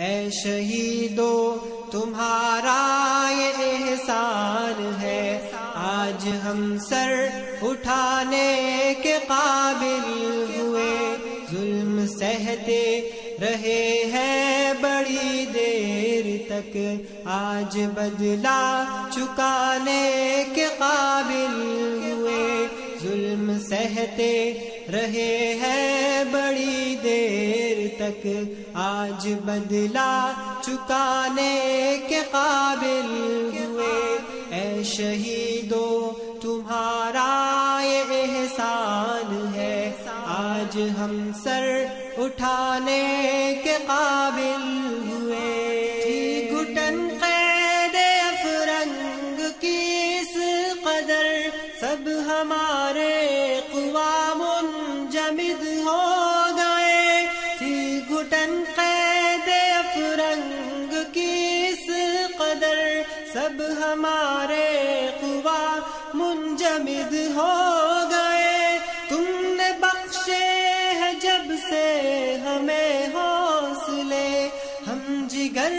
اے شہیدو تمہارا یہ احسان ہے، آج ہم سر اٹھانے کے قابل ہوئے، ظلم سہتے رہے ہیں بڑی دیر تک، آج بدلہ چکانے کے قابل ہوئے، ظلم سہتے رہے ہیں بڑی دیر تک، آج بدلہ چکانے کے قابل ہوئے، اے شہیدو تمہارا یہ احسان ہے، آج ہم سر اٹھانے کے قابل ہوئے۔ گھٹن قید افرنگ کی اس قدر، سب ہمارے قوا منجمد ہو گئے، تھی گھٹن قید افرنگ کی اس قدر، سب ہمارے قوا منجمد ہو گئے، تم نے بخشے ہیں جب سے ہمیں حوصلے، ہم جگر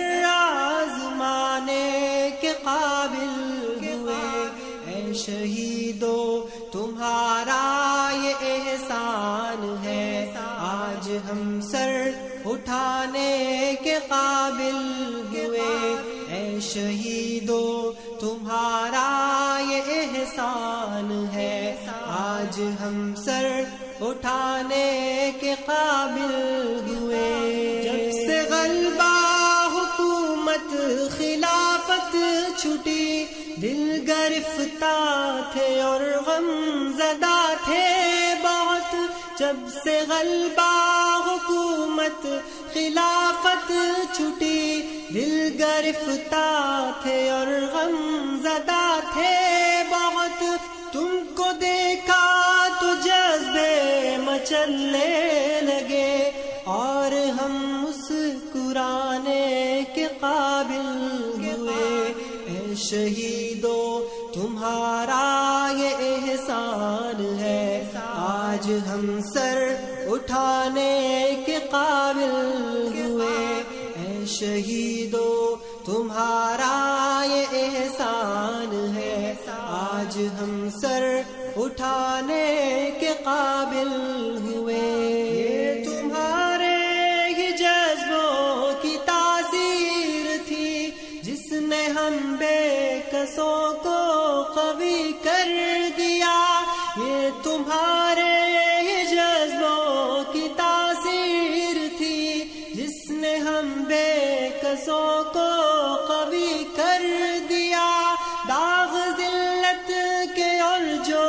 آزمانے کے قابل ہوئے، اے شہیدو تمہارا یہ احسان ہے، آج ہم سر اٹھانے کے قابل ہوئے، اے شہیدو تمہارا یہ احسان ہے، آج ہم سر اٹھانے کے قابل ہوئے۔ جب سے غلبہ حکومت خلافت چھٹی، دل گرفتار تھے اور غم زدہ تھے بہت، جب سے غلبہ حکومت خلافت چھٹی، دل گرفتار تھے اور غم زدہ تھے بہت، تم کو دیکھا تو جذبے مچلنے لگے، اور ہم مسکرانے کے قابل ہوئے، اے شہیدو تمہارا یہ احسان ہے، آج ہم سر اٹھانے کے قابل ہوئے، اے شہیدو تمہارا یہ احسان ہے، آج ہم سر اٹھانے کے قابل ہوئے۔ یہ تمہارے ہی جذبوں کی تاثیر تھی جس نے ہم بے کسوں کو قوی کر دیا، یہ تمہارے ہی جذبوں کی تاثیر تھی جس نے ہم بے کسوں کو قوی کر دیا، داغ ذلت کے اور جو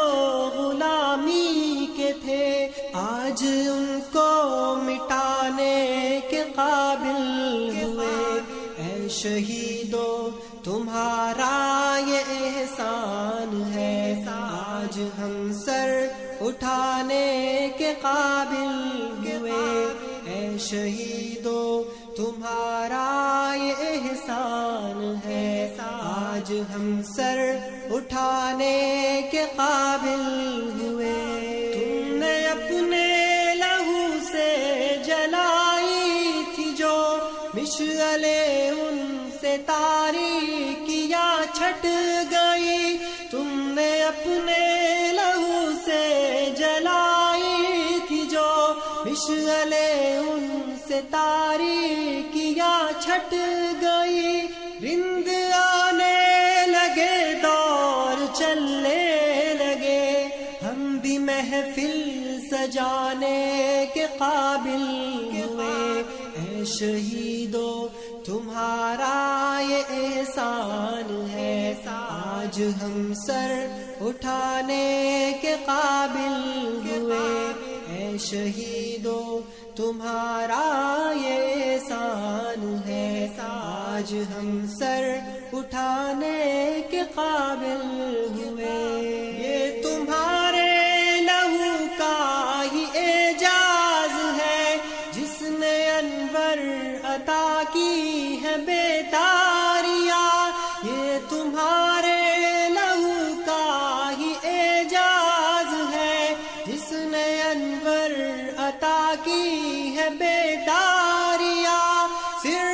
غلامی کے تھے، آج ان کو مٹانے کے قابل ہوئے، اے شہیدو تمہارا یہ احسان ہے، آج ہم سر اٹھانے کے قابل ہوئے، اے شہیدو تمہارا یہ احسان ہے، آج ہم سر اٹھانے کے قابل ہوئے۔ تم نے اپنے لہو سے جلائی تھی جو مشعلیں، ان سے تاریکیاں چھٹ گئی، تم نے اپنے لہو سے جلائی تھی جو مشعلیں، ان سے تاریکیاں چھٹ گئی، رند آنے لگے دور چلنے لگے، ہم بھی محفل سجانے کے قابل ہوئے، اے شہیدو تمہارا یہ احسان ہے، آج ہم سر اٹھانے کے قابل ہوئے، اے شہیدو تمہارا یہ احسان ہے، آج ہم سر اٹھانے کے قابل ہوئے۔ یہ تمہارے لہو کا ہی اعجاز ہے جس نے انور عطا کی ہے بیداریاں، یہ تمہارے لہو کا ہی اعجاز ہے جس نے انور عطا کی ہے بیداریاں، صرف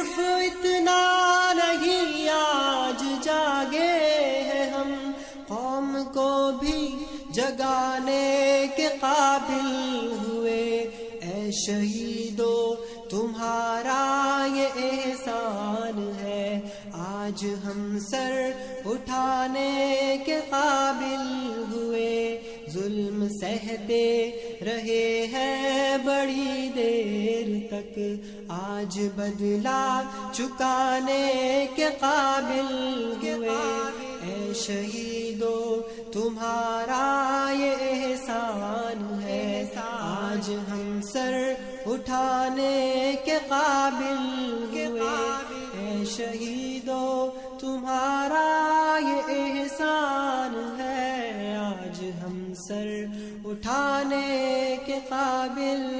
صرف اتنا نہیں آج جاگے ہیں ہم، قوم کو بھی جگانے کے قابل ہوئے۔ اے شہیدو تمہارا یہ احسان ہے، آج ہم سر اٹھانے کے قابل ہوئے۔ ظلم سہتے رہے ہیں بڑی دیر تک، آج بدلہ چکانے کے قابل ہوئے۔ اے شہیدو تمہارا یہ احسان ہے، آج ہم سر اٹھانے کے قابل ہوئے۔ اے شہیدو تمہارا یہ احسان ہے، آج ہم سر اٹھانے کے قابل